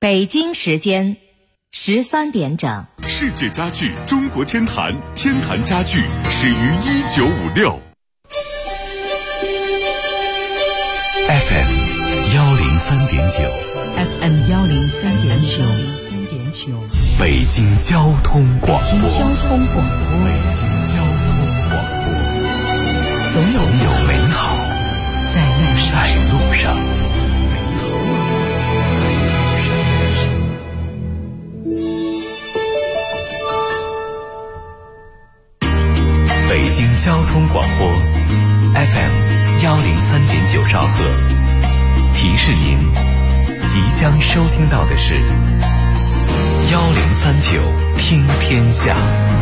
北京时间13点整。 世界家具中国天坛，天坛家具始于1956。FM 103.9 FM 103.9， 北京交通广播。 北京交通广播，总有美好在路上。北京交通广播 FM 103.9兆赫，提示您即将收听到的是1039听天下。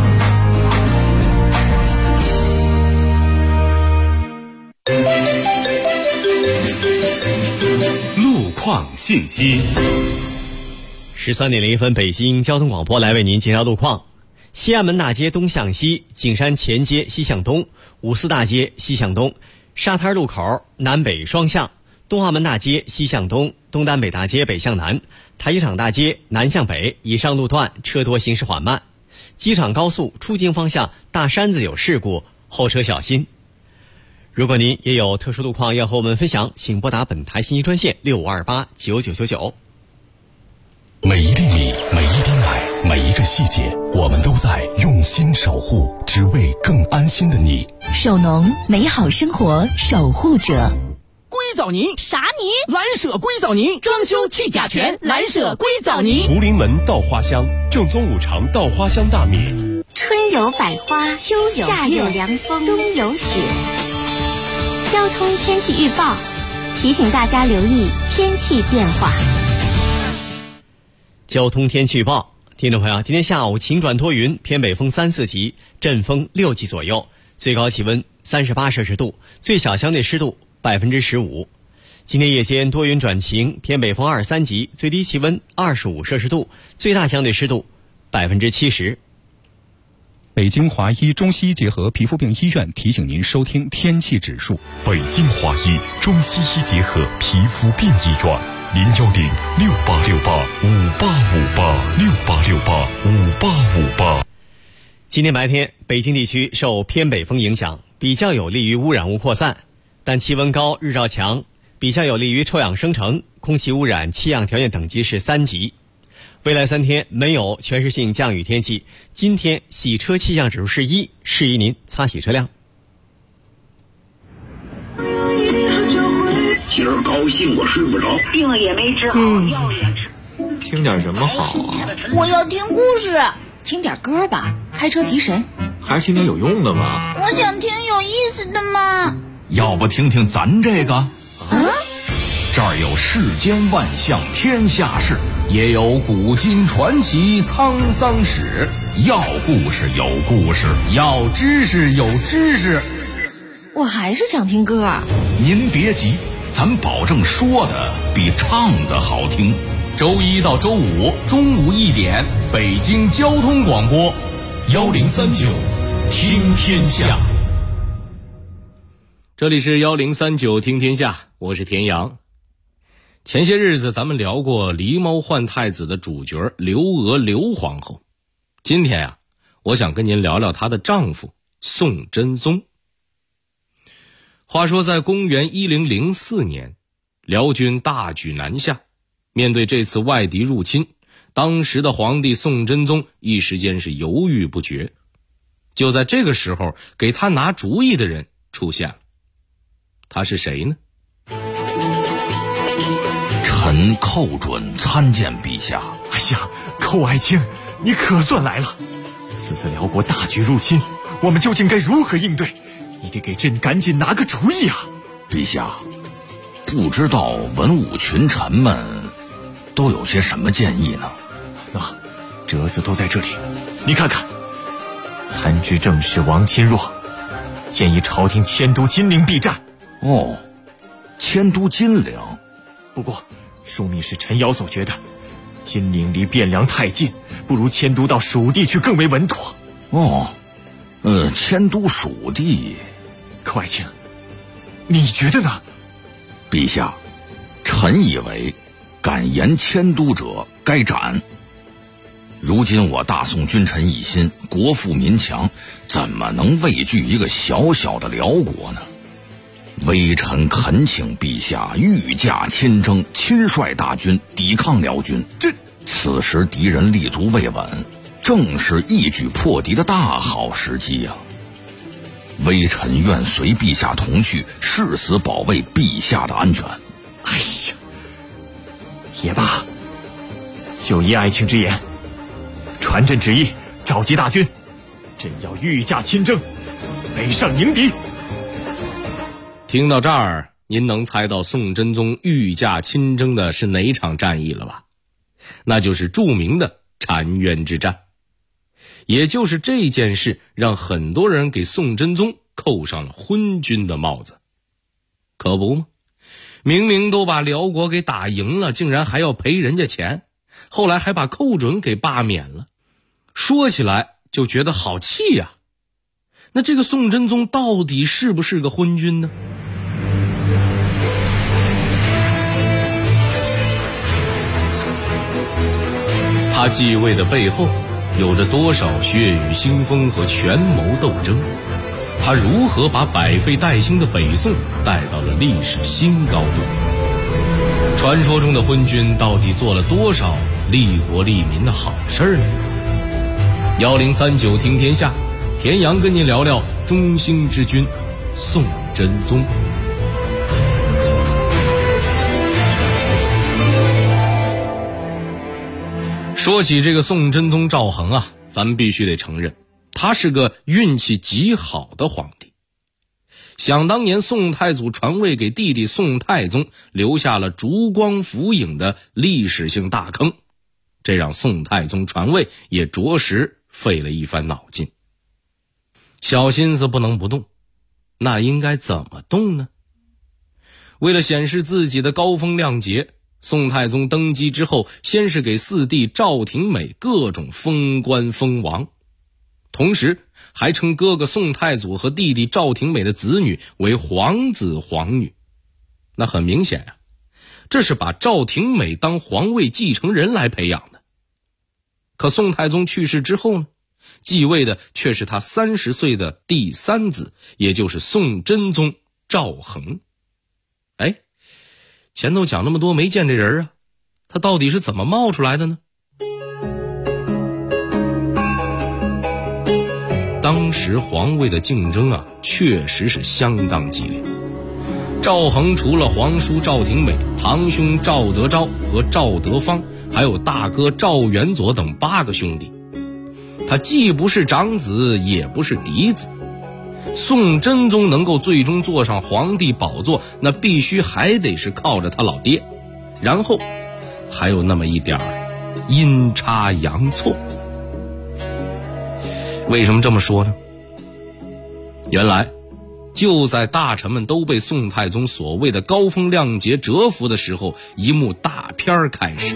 路况信息。 13点01分，北京交通广播来为您介绍路况。西安门大街东向西，景山前街西向东，五四大街西向东，沙滩路口南北双向，东华门大街西向东，东单北大街北向南，台机场大街南向北，以上路段车多行驶缓慢。机场高速出京方向大山子有事故，后车小心。如果您也有特殊路况要和我们分享，请拨打本台信息专线65289999。 每一粒米，每一滴奶，每一个细节，我们都在用心守护，只为更安心的你。 首农，美好生活守护者。 硅藻泥？ 啥泥？ 蓝舍硅藻泥，装修去甲醛，蓝舍硅藻泥。 福临门稻花香，正宗五常稻花香大米。 春有百花，秋有夏有凉风，冬有雪。交通天气预报提醒大家留意天气变化。 交通天气预报，听众朋友，今天下午晴转多云，偏北风3、4级，阵风6级左右，最高气温38摄氏度，最小相对湿度15%。今天夜间多云转晴，偏北风2、3级，最低气温25摄氏度，最大相对湿度70%。 北京华医中西医结合皮肤病医院提醒您收听天气指数。 北京华医中西医结合皮肤病医院，0106868585858，68685858。 今天白天，北京地区受偏北风影响，比较有利于污染物扩散，但气温高，日照强，比较有利于臭氧生成，空气污染气象条件等级是3级。未来3天没有全市性降雨天气，今天洗车气象指数是1，适宜您擦洗车辆。 今儿高兴我睡不着， 病也没治好，药也吃。 听点什么好啊？ 我要听故事。 听点歌吧，开车提神。 还是听点有用的吧。 我想听有意思的嘛。 要不听听咱这个？这儿有世间万象天下事，也有古今传奇沧桑史。要故事有故事，要知识有知识。 我还是想听歌。 您别急，咱保证说的比唱的好听。周一到周五中午1点，北京交通广播1039听天下。 这里是1039听天下，我是田阳。前些日子咱们聊过狸猫换太子的主角刘娥刘皇后，今天啊，我想跟您聊聊她的丈夫宋真宗。话说在公元1004年，辽军大举南下，面对这次外敌入侵，当时的皇帝宋真宗一时间是犹豫不决。就在这个时候，给他拿主意的人出现了。他是谁呢？ 臣寇准参见陛下。 哎呀，寇爱卿，你可算来了！此次辽国大举入侵，我们究竟该如何应对？你得给朕赶紧拿个主意啊！ 陛下，不知道文武群臣们都有些什么建议呢？ 折子都在这里，你看看。参知政事王钦若建议朝廷迁都金陵避战。 迁都金陵。 不过枢密使陈瑶所觉得金陵离汴梁太近，不如迁都到蜀地去更为稳妥。 迁都蜀地。 寇爱卿，你觉得呢？ 陛下，臣以为敢言迁都者该斩。如今我大宋君臣一心，国富民强，怎么能畏惧一个小小的辽国呢？微臣恳请陛下御驾亲征，亲率大军抵抗辽军。此时敌人立足未稳，正是一举破敌的大好时机啊！微臣愿随陛下同去，誓死保卫陛下的安全。 哎呀，也罢，就依爱卿之言，传朕旨意，召集大军，朕要御驾亲征，北上迎敌。 听到这儿，您能猜到宋真宗御驾亲征的是哪场战役了吧？那就是著名的澶渊之战。也就是这件事让很多人给宋真宗扣上了昏君的帽子。可不吗？明明都把辽国给打赢了，竟然还要赔人家钱，后来还把寇准给罢免了。说起来就觉得好气呀。那这个宋真宗到底是不是个昏君呢？他继位的背后有着多少血雨腥风和权谋斗争？他如何把百废待兴的北宋带到了历史新高度？传说中的昏君到底做了多少利国利民的好事呢？1039听天下，田阳跟您聊聊中兴之君宋真宗。说起这个宋真宗赵恒啊，咱们必须得承认，他是个运气极好的皇帝。想当年宋太祖传位给弟弟宋太宗，留下了烛光浮影的历史性大坑，这让宋太宗传位也着实费了一番脑筋。小心思不能不动，那应该怎么动呢？为了显示自己的高风亮节，宋太宗登基之后，先是给四弟赵廷美各种封官封王，同时还称哥哥宋太祖和弟弟赵廷美的子女为皇子皇女。那很明显啊，这是把赵廷美当皇位继承人来培养的。可宋太宗去世之后呢，继位的却是他30岁的第三子，也就是宋真宗赵恒。前头讲那么多没见这人啊，他到底是怎么冒出来的呢？当时皇位的竞争啊，确实是相当激烈。赵恒除了皇叔赵廷美、堂兄赵德昭和赵德芳，还有大哥赵元佐等8个兄弟，他既不是长子，也不是嫡子。宋真宗能够最终坐上皇帝宝座，那必须还得是靠着他老爹，然后还有那么一点阴差阳错。为什么这么说呢？原来就在大臣们都被宋太宗所谓的高风亮节折服的时候，一幕大片开始。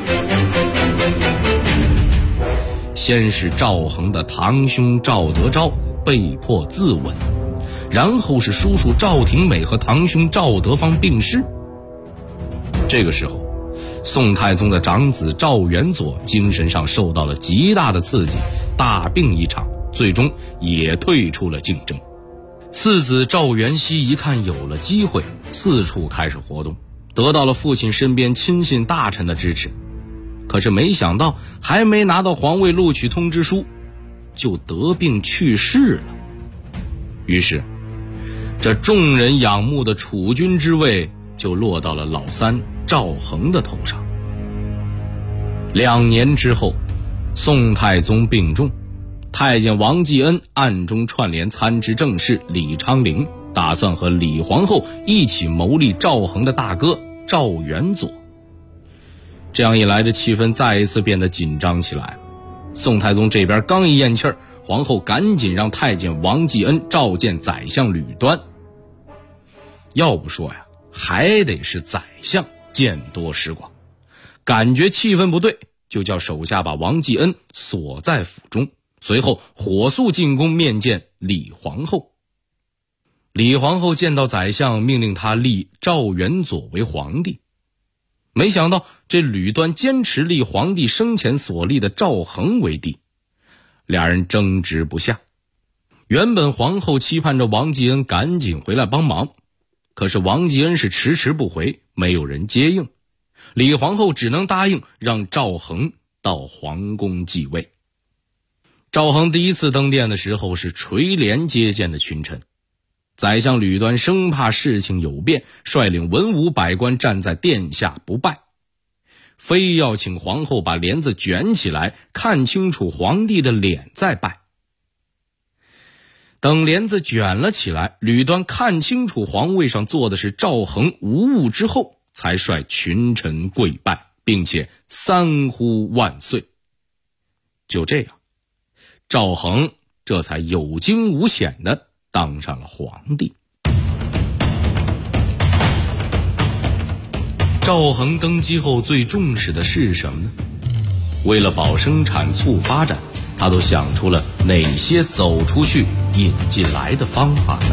先是赵恒的堂兄赵德昭被迫自刎，然后是叔叔赵廷美和堂兄赵德芳病逝。这个时候，宋太宗的长子赵元佐精神上受到了极大的刺激，大病一场，最终也退出了竞争。次子赵元熙一看有了机会，四处开始活动，得到了父亲身边亲信大臣的支持。可是没想到还没拿到皇位录取通知书，就得病去世了。于是这众人仰慕的储君之位就落到了老三赵恒的头上。2年之后，宋太宗病重，太监王继恩暗中串联参知政事李昌龄，打算和李皇后一起谋立赵恒的大哥赵元佐。这样一来，这气氛再一次变得紧张起来了。宋太宗这边刚一咽气儿，皇后赶紧让太监王继恩召见宰相吕端。要不说呀，还得是宰相见多识广，感觉气氛不对，就叫手下把王继恩锁在府中，随后火速进宫面见李皇后。李皇后见到宰相，命令他立赵元佐为皇帝。 没想到这吕端坚持立皇帝生前所立的赵恒为帝，俩人争执不下。原本皇后期盼着王继恩赶紧回来帮忙，可是王继恩是迟迟不回，没有人接应。李皇后只能答应让赵恒到皇宫继位。赵恒第一次登殿的时候是垂帘接见的群臣，宰相吕端生怕事情有变，率领文武百官站在殿下不拜，非要请皇后把帘子卷起来，看清楚皇帝的脸再拜。等帘子卷了起来，吕端看清楚皇位上坐的是赵恒无误之后，才率群臣跪拜，并且三呼万岁。就这样，赵恒这才有惊无险地当上了皇帝。赵恒登基后最重视的是什么呢？为了保生产促发展，他都想出了哪些走出去引进来的方法呢？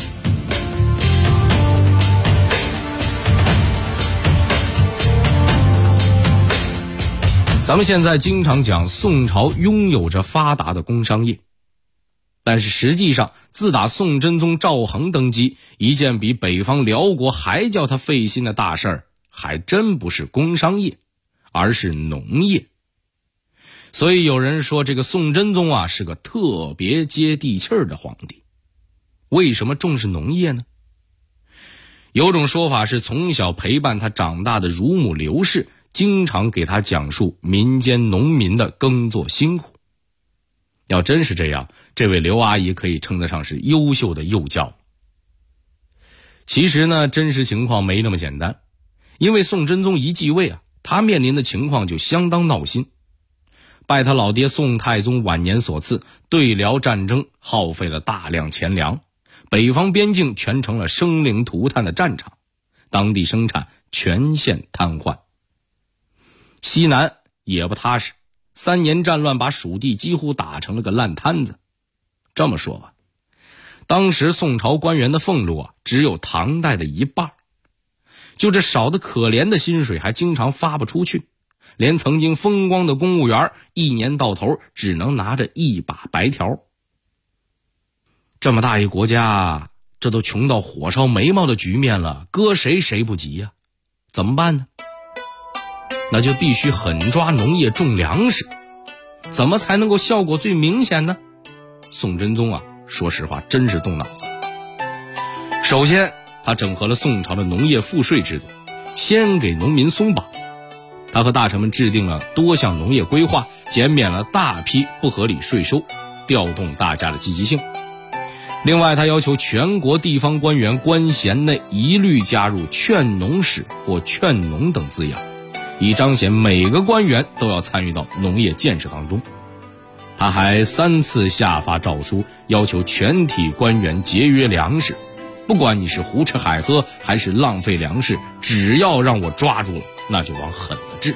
咱们现在经常讲宋朝拥有着发达的工商业，但是实际上自打宋真宗赵恒登基，一件比北方辽国还叫他费心的大事儿，还真不是工商业，而是农业。所以有人说这个宋真宗啊是个特别接地气儿的皇帝。为什么重视农业呢？有种说法是从小陪伴他长大的乳母刘氏经常给他讲述民间农民的耕作辛苦。要真是这样，这位刘阿姨可以称得上是优秀的幼教。其实呢，真实情况没那么简单。因为宋真宗一继位啊，他面临的情况就相当闹心。拜他老爹宋太宗晚年所赐，对辽战争耗费了大量钱粮，北方边境全成了生灵涂炭的战场，当地生产全线瘫痪。西南也不踏实，3年战乱把蜀地几乎打成了个烂摊子。这么说吧，当时宋朝官员的俸禄啊，只有唐代的一半，就这少得可怜的薪水还经常发不出去，连曾经风光的公务员一年到头只能拿着一把白条。这么大一国家，这都穷到火烧眉毛的局面了，搁谁谁不急呀？怎么办呢？那就必须狠抓农业种粮食。怎么才能够效果最明显呢？宋真宗啊，说实话真是动脑子。首先他整合了宋朝的农业赋税制度，先给农民松绑。他和大臣们制定了多项农业规划，减免了大批不合理税收，调动大家的积极性。另外他要求全国地方官员官衔内一律加入劝农使或劝农等字样，以彰显每个官员都要参与到农业建设当中。他还3次下发诏书，要求全体官员节约粮食，不管你是胡吃海喝还是浪费粮食，只要让我抓住了，那就往狠了治。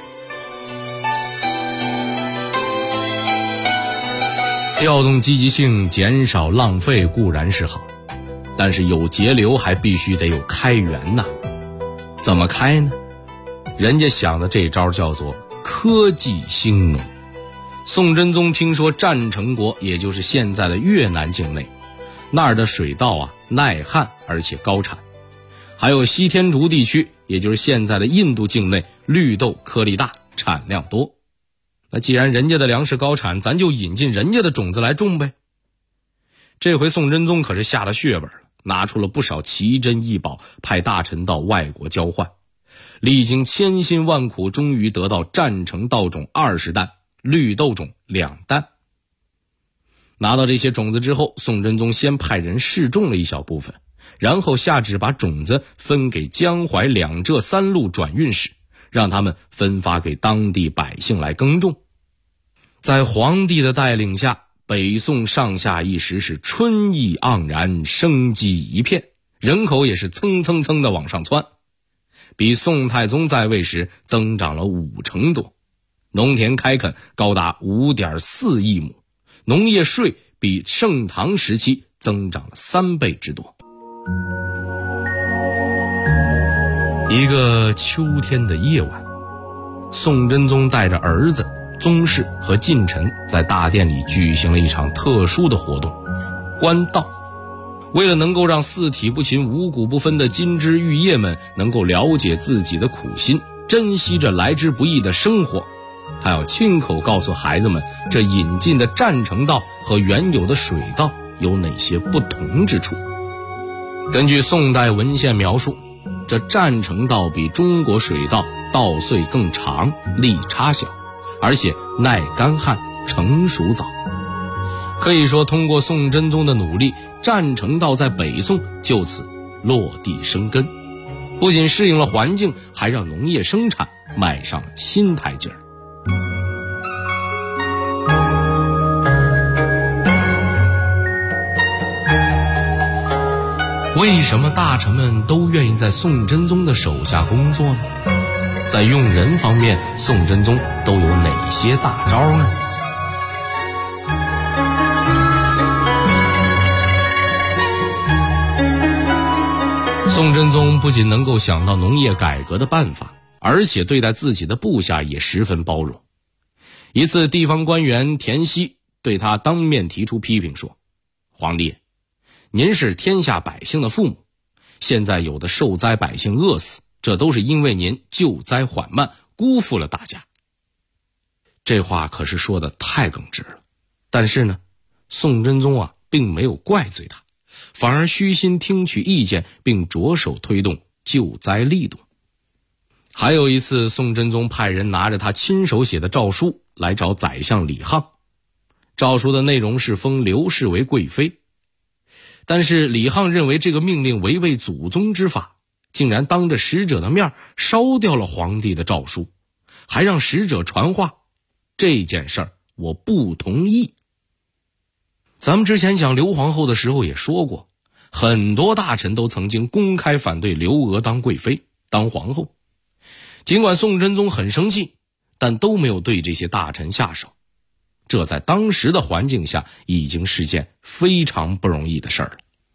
调动积极性，减少浪费固然是好，但是有节流还必须得有开源呐。怎么开呢？人家想的这招叫做科技兴农。宋真宗听说战成国，也就是现在的越南境内，那儿的水稻啊耐旱而且高产，还有西天竺地区，也就是现在的印度境内，绿豆颗粒大，产量多。那既然人家的粮食高产，咱就引进人家的种子来种呗。这回宋真宗可是下了血本了，拿出了不少奇珍异宝，派大臣到外国交换，历经千辛万苦，终于得到战成稻种20担，绿豆种2担。拿到这些种子之后，宋真宗先派人试种了一小部分，然后下旨把种子分给江淮2浙3路转运使，让他们分发给当地百姓来耕种。在皇帝的带领下，北宋上下一时是春意盎然，生机一片，人口也是蹭蹭蹭的往上窜，比宋太宗在位时增长了50%多，农田开垦高达5.4亿亩，农业税比盛唐时期增长了3倍之多。 一个秋天的夜晚，宋真宗带着儿子、宗室和近臣在大殿里举行了一场特殊的活动——官道。为了能够让四体不勤、五谷不分的金枝玉叶们能够了解自己的苦心，珍惜着来之不易的生活，他要亲口告诉孩子们，这引进的占城道和原有的水道有哪些不同之处。根据宋代文献描述，这占城道比中国水道道隧更长，力差小，而且耐干旱，成熟早。可以说，通过宋真宗的努力，占城道在北宋就此落地生根，不仅适应了环境，还让农业生产迈上了新台阶儿。为什么大臣们都愿意在宋真宗的手下工作呢？在用人方面，宋真宗都有哪些大招呢？宋真宗不仅能够想到农业改革的办法，而且对待自己的部下也十分包容。一次，地方官员田熙对他当面提出批评说：“皇帝，您是天下百姓的父母，现在有的受灾百姓饿死，这都是因为您救灾缓慢，辜负了大家。”这话可是说的太耿直了。但是呢，宋真宗并没有怪罪他，反而虚心听取意见，并着手推动救灾力度。还有一次，宋真宗派人拿着他亲手写的诏书来找宰相李沆，诏书的内容是封刘氏为贵妃。但是李沆认为这个命令违背祖宗之法，竟然当着使者的面烧掉了皇帝的诏书，还让使者传话：“这件事儿我不同意。”咱们之前讲刘皇后的时候也说过，很多大臣都曾经公开反对刘娥当贵妃、当皇后。尽管宋真宗很生气，但都没有对这些大臣下手。这在当时的环境下已经是件非常不容易的事儿了。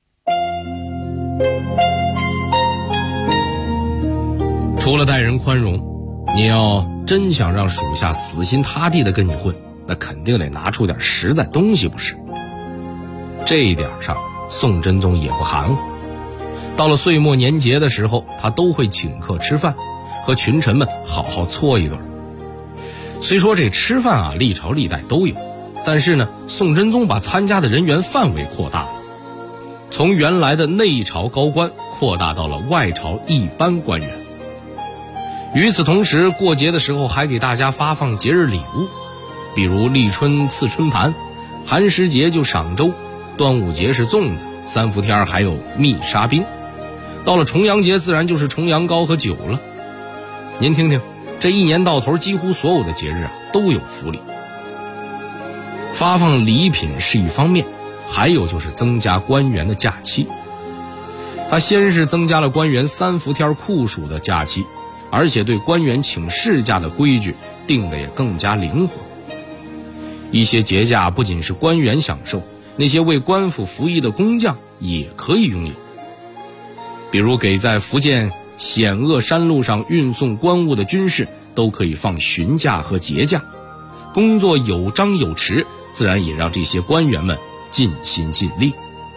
除了待人宽容，你要真想让属下死心塌地的跟你混，那肯定得拿出点实在东西不是？这一点上，宋真宗也不含糊。到了岁末年节的时候，他都会请客吃饭，和群臣们好好搓一顿。虽说这吃饭历朝历代都有，但是呢，宋真宗把参加的人员范围扩大了，从原来的内朝高官扩大到了外朝一般官员。与此同时，过节的时候还给大家发放节日礼物，比如立春赐春盘，寒食节就赏粥，端午节是粽子，三伏天还有蜜沙冰，到了重阳节自然就是重阳糕和酒了。您听听，这一年到头几乎所有的节日都有福利。发放礼品是一方面，还有就是增加官员的假期。他先是增加了官员三伏天酷暑的假期，而且对官员请事假的规矩定得也更加灵活。一些节假不仅是官员享受，那些为官府服役的工匠也可以拥有。比如给在福建险恶山路上运送官物的军士都可以放巡假和节假，工作有章有弛，自然也让这些官员们尽心尽力。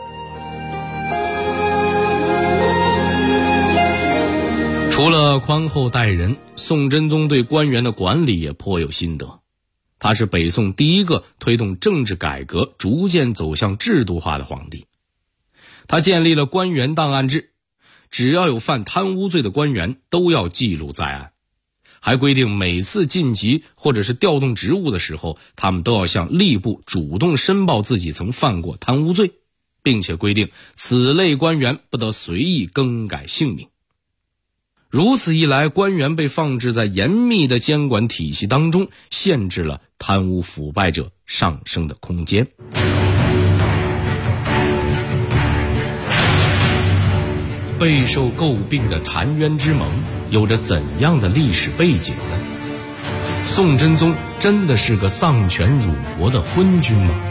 除了宽厚待人，宋真宗对官员的管理也颇有心得。他是北宋第一个推动政治改革逐渐走向制度化的皇帝。他建立了官员档案制，只要有犯贪污罪的官员都要记录在案，还规定每次晋级或者是调动职务的时候，他们都要向吏部主动申报自己曾犯过贪污罪，并且规定此类官员不得随意更改姓名。如此一来，官员被放置在严密的监管体系当中，限制了贪污腐败者上升的空间。备受诟病的澶渊之盟有着怎样的历史背景呢？宋真宗真的是个丧权辱国的昏君吗？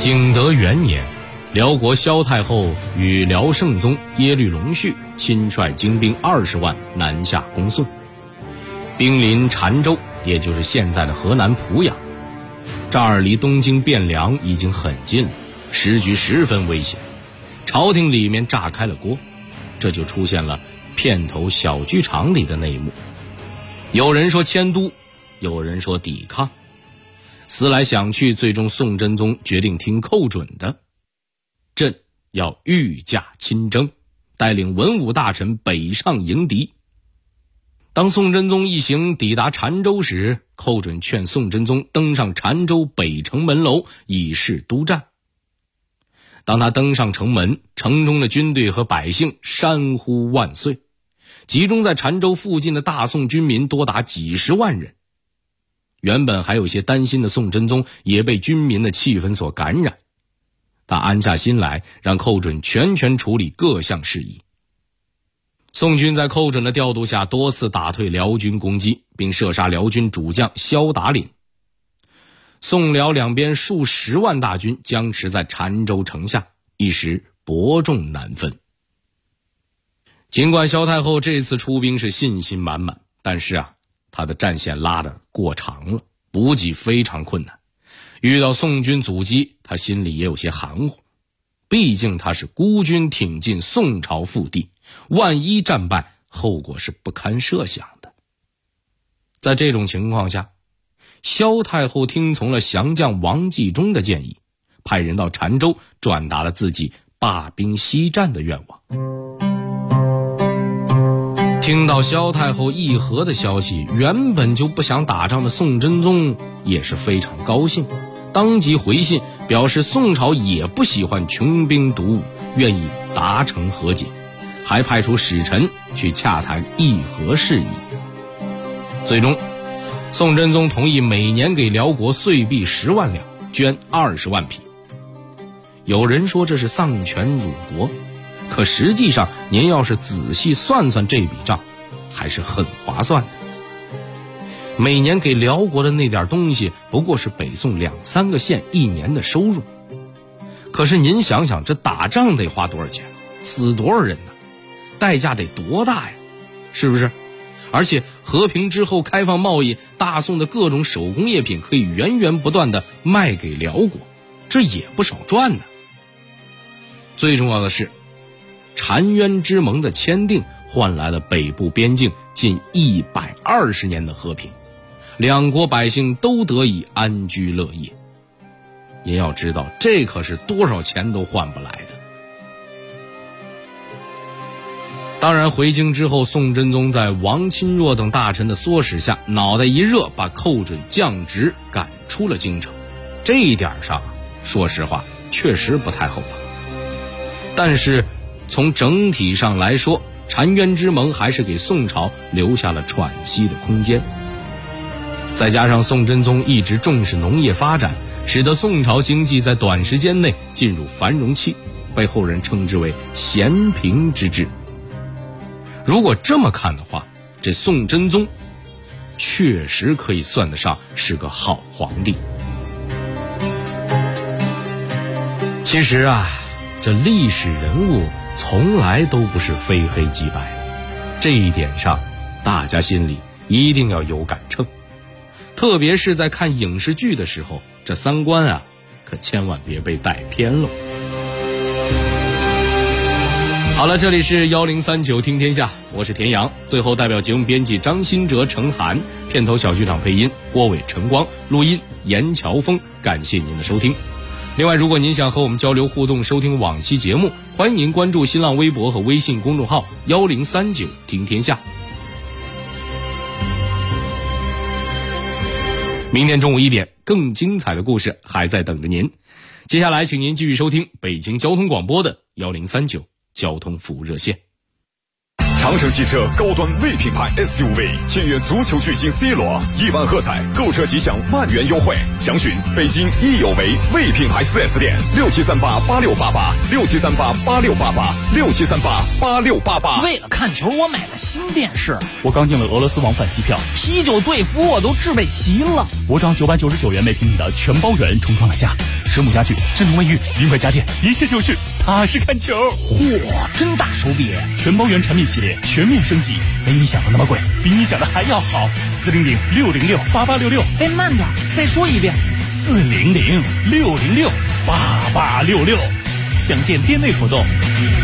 景德元年，辽国萧太后与辽圣宗耶律隆绪亲率精兵20万南下攻宋，兵临澶州，也就是现在的河南濮阳。这儿离东京汴梁已经很近了，时局十分危险，朝廷里面炸开了锅，这就出现了片头小剧场里的那一幕。有人说迁都，有人说抵抗，思来想去，最终宋真宗决定听寇准的，朕要御驾亲征，带领文武大臣北上迎敌。当宋真宗一行抵达澶州时，寇准劝宋真宗登上澶州北城门楼以示督战。当他登上城门，城中的军队和百姓山呼万岁，集中在澶州附近的大宋军民多达几十万人。原本还有些担心的宋真宗也被军民的气氛所感染，他安下心来，让寇准全权处理各项事宜。宋军在寇准的调度下多次打退辽军攻击，并射杀辽军主将萧达岭。宋辽两边数十万大军僵持在澶州城下，一时伯仲难分。尽管萧太后这次出兵是信心满满，但是他的战线拉得过长了，补给非常困难。遇到宋军阻击，他心里也有些含糊，毕竟他是孤军挺进宋朝腹地，万一战败，后果是不堪设想的。在这种情况下，萧太后听从了降将王继忠的建议，派人到澶州转达了自己罢兵西战的愿望。听到萧太后议和的消息，原本就不想打仗的宋真宗也是非常高兴，当即回信表示宋朝也不喜欢穷兵黩武，愿意达成和解，还派出使臣去洽谈议和事宜。最终宋真宗同意每年给辽国岁币10万两，绢20万匹。有人说这是丧权辱国，可实际上您要是仔细算算这笔账，还是很划算的。每年给辽国的那点东西不过是北宋2-3个县一年的收入，可是您想想，这打仗得花多少钱，死多少人呢？代价得多大呀，是不是？而且和平之后开放贸易，大宋的各种手工业品可以源源不断地卖给辽国，这也不少赚呢。最重要的是，澶渊之盟的签订换来了北部边境近120年的和平，两国百姓都得以安居乐业。您要知道，这可是多少钱都换不来的。当然，回京之后，宋真宗在王钦若等大臣的唆使下，脑袋一热，把寇准降职，赶出了京城。这一点上，说实话，确实不太厚道。但是从整体上来说，澶渊之盟还是给宋朝留下了喘息的空间。再加上宋真宗一直重视农业发展，使得宋朝经济在短时间内进入繁荣期，被后人称之为咸平之治。如果这么看的话，这宋真宗确实可以算得上是个好皇帝。其实这历史人物从来都不是非黑即白，这一点上大家心里一定要有杆秤，特别是在看影视剧的时候，这三观可千万别被带偏了。好了，这里是1039听天下，我是田阳。最后代表节目编辑张新哲、程涵，片头小剧场配音郭伟、陈光，录音严乔峰，感谢您的收听。另外，如果您想和我们交流互动，收听往期节目，欢迎您关注新浪微博和微信公众号1039听天下。明天中午1点，更精彩的故事还在等着您。接下来请您继续收听北京交通广播的1039交通服务热线。 长城汽车高端 V 品牌 SUV 签约足球巨星 C 罗，1万喝彩，购车即享万元优惠。详询北京益友维 V 品牌 4S 店，67388688，67388688，67388688。 为了看球，我买了新电视。 我刚订了俄罗斯往返机票， 啤酒、队服我都置备齐了。 我找999元每平米的全包圆重创了价。 实木家具、智能卫浴、名牌家电，一切就是踏实看球。 嚯，真大手笔！ 全包圆产品系列全面升级，没你想的那么贵，比你想的还要好。400-606-8866。 哎，慢点，再说一遍。 400-606-8866。详见店内活动。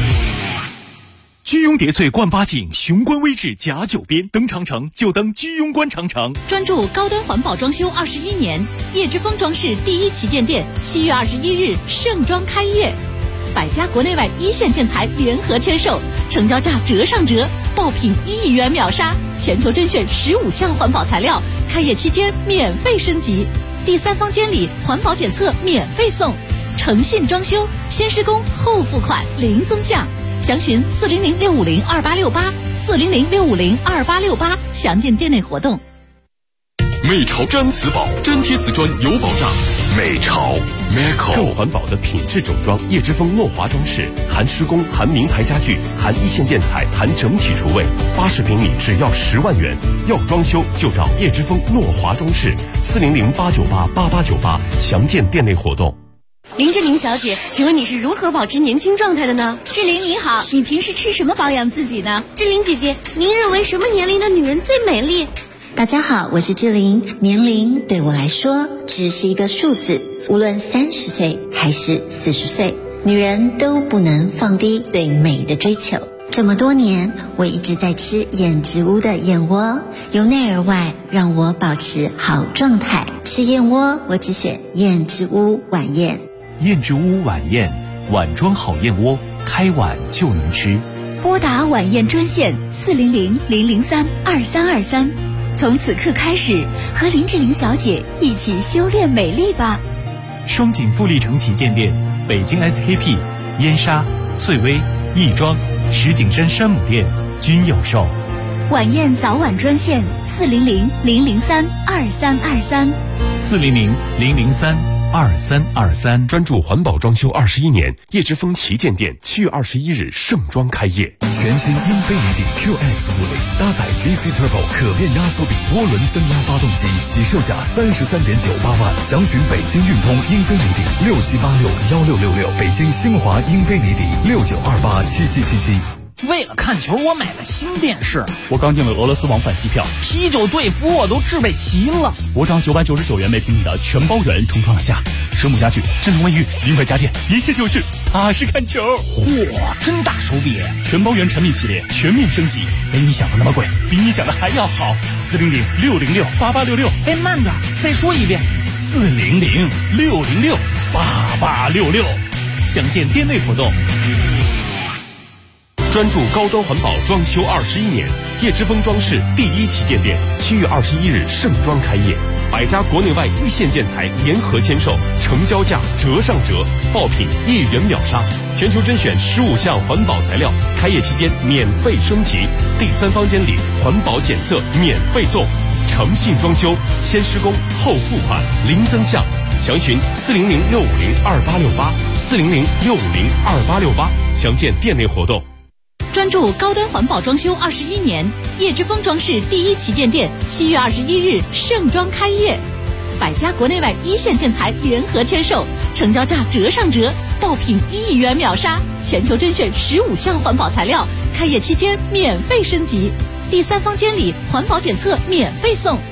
居庸叠翠冠八景，雄关微志甲9边，登长城就登居庸关长城。 专注高端环保装修21年，叶之峰装饰第一旗舰店7月21日盛装开业，100家国内外一线建材联合签售，成交价折上折，爆品1亿元秒杀，全球甄选15项环保材料，开业期间免费升级，第3方监理环保检测免费送，诚信装修，先施工后付款零增项。详询400-650-2868，400-650-2868，详见店内活动。 美潮毡瓷宝，粘贴瓷砖有保障。美潮 Meco 更环保的品质整装，叶之峰诺华装饰，含施工，含名牌家具，含一线建材，含整体厨卫，80平米只要10万元。要装修就找叶之峰诺华装饰，400-898-8898，详见店内活动。 林志玲小姐，请问你是如何保持年轻状态的呢？ 志玲你好，你平时吃什么保养自己呢？志玲姐姐，您认为什么年龄的女人最美丽？ 大家好，我是志玲。年龄对我来说只是一个数字，无论30岁还是40岁，女人都不能放低对美的追求。这么多年，我一直在吃燕之屋的燕窝，由内而外让我保持好状态。吃燕窝，我只选燕之屋晚宴。 燕之屋晚宴，碗装好燕窝，开碗就能吃。 拨打晚宴专线400-003-2323，从此刻开始，和林志玲小姐一起修炼美丽吧。 双井富力城旗舰店、北京 SKP、燕莎、翠微、亦庄、石景山山姆店均有售。 晚宴早晚专线400-003-2323， 400-003-2323。 专注环保装修21年，叶之峰旗舰店7月21日盛装开业。 全新英菲尼迪 QX50搭载 VC Turbo 可变压缩比涡轮增压发动机，起售价33.98万。详询北京运通英菲尼迪67861666，北京星华英菲尼迪69287777。 为了看球，我买了新电视。 我刚订了俄罗斯往返机票， 啤酒、队服我都置备齐了。 我找999元每平米的全包圆重创了价，实木家具、智能卫浴、名牌家电，一切就是踏实看球。 嚯，真大手笔！ 全包圆产品系列全面升级，没你想的那么贵，比你想的还要好。400-606-8866。 哎，慢点，再说一遍。 400-606-8866，详见店内活动。 专注高端环保装修21年，叶之峰装饰第一旗舰店7月21日盛装开业，100家国内外一线建材联合签售，成交价折上折，爆品1亿元秒杀，全球甄选15项环保材料，开业期间免费升级，第3方监理环保检测免费送，诚信装修，先施工后付款零增项。详询400-650-2868，400-650-2868，详见店内活动。 专注高端环保装修21年，叶之峰装饰第一旗舰店7月21日盛装开业，100家国内外一线建材联合签售，成交价折上折，爆品1亿元秒杀，全球甄选15项环保材料，开业期间免费升级，第3方监理环保检测免费送。